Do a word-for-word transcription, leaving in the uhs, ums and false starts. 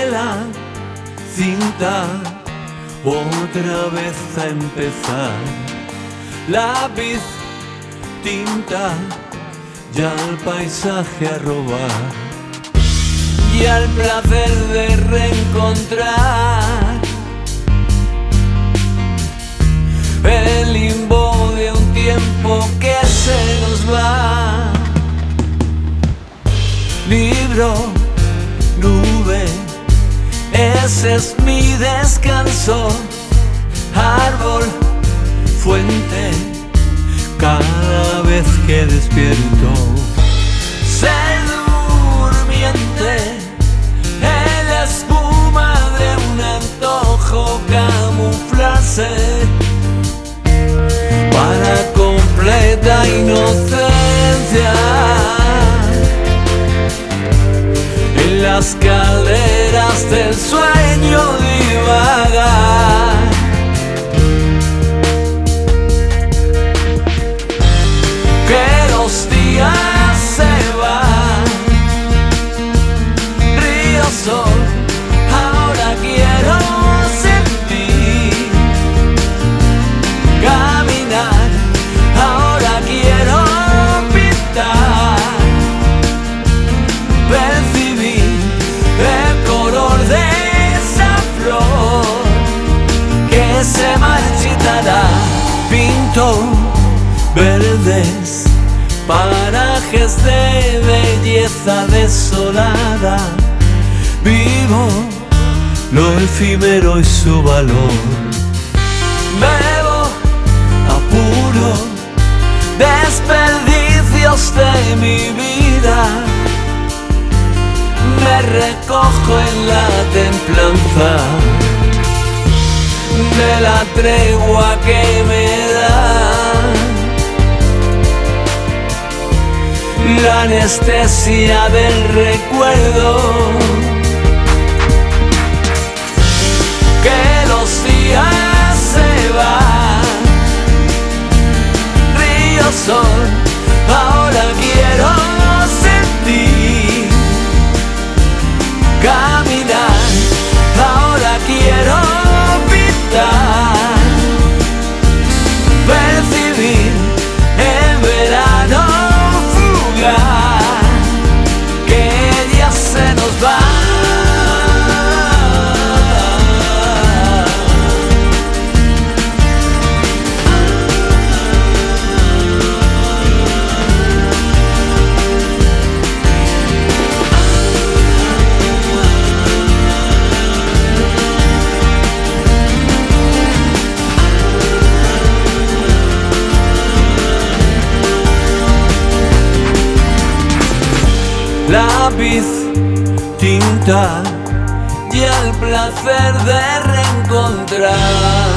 tela, cinta, otra vez a empezar. Lápiz, tinta, ya el paisaje a robar. Y al placer de reencontrar el limbo de un tiempo que se nos va. Libro, nube, ese es mi descanso. Árbol, fuente, cada vez que despierto. Ser durmiente en la espuma de un antojo, camuflarse para completa inocencia. En las calderas del sueño divagar. Que los días se van, río sol, ahora quiero sentir. Caminar, ahora quiero pintar. Percibir el color de esa flor que se marchitará. Pinto verdes, parajes de belleza desolada. Vivo lo efímero y su valor. Bebo apuro, desperdicios de mi vida. Me recojo en la templanza de la tregua que me da la anestesia del recuerdo. Que los días se van, río sol, ahora quiero sentir. Caminar, ahora quiero pintar. Percibir el verano que ya se nos va. Lápiz, tinta y el placer de reencontrar.